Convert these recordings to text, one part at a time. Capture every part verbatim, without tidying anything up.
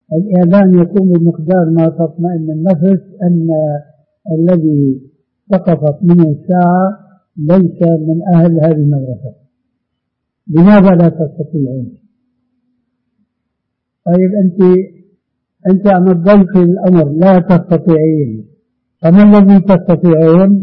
الإعلان يكون بمقدار ما تطمئن النفس أن الذي سقطت منه الساعة ليس من أهل هذه المدرسة. لماذا لا تستطيعون؟ طيب أنت أنت عم تضل في الأمر لا تستطيعين، فما الذي تستطيعون؟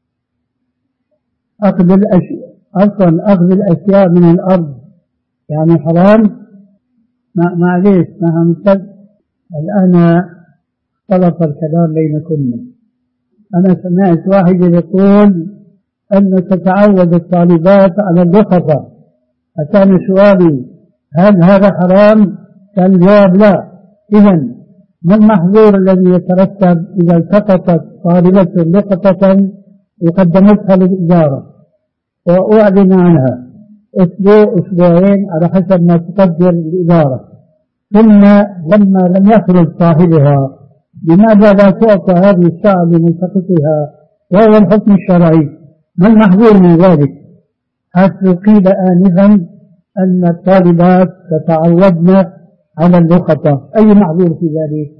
أخذ الأشياء، أصلا أخذ الأشياء من الأرض يعني حرام؟ معليش ما همتد. الآن اختلط الكلام بينكم. أنا سمعت واحد يقول أن تتعود الطالبات على اللقطة، فكان سؤالي هل هذا حرام؟ كان الجواب لا. إذن ما المحظور الذي يترتب إذا التقطت طالبة لقطة وقدمتها للإدارة وأعلن عنها أسبوع أسبوعين على حسب ما تقدر الإدارة، ثم لما لم يخرج صاحبها لماذا لا تعطى هذه الساعة لملتقطها وهو الحكم الشرعي؟ ما المحظور من ذلك؟ حيث قيل آنفا أن الطالبات تتعودن على اللقطة، أي محظور في ذلك؟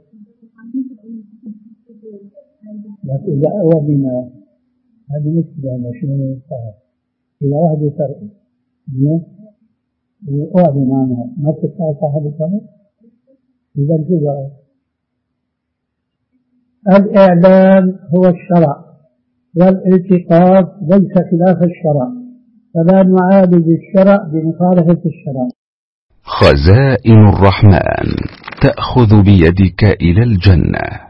لكن إذا أولنا هذه مشكلة مشهورة صحيح. إذا واحد يسرق وأعلن عنها ما تدفع صاحب الطلب؟ إذا الجزء الإعلان هو الشرع والالتقاط ليس خلاف الشرع، فلا نعالج الشرع بمخالفة الشرع. خزائن الرحمن تأخذ بيدك إلى الجنة.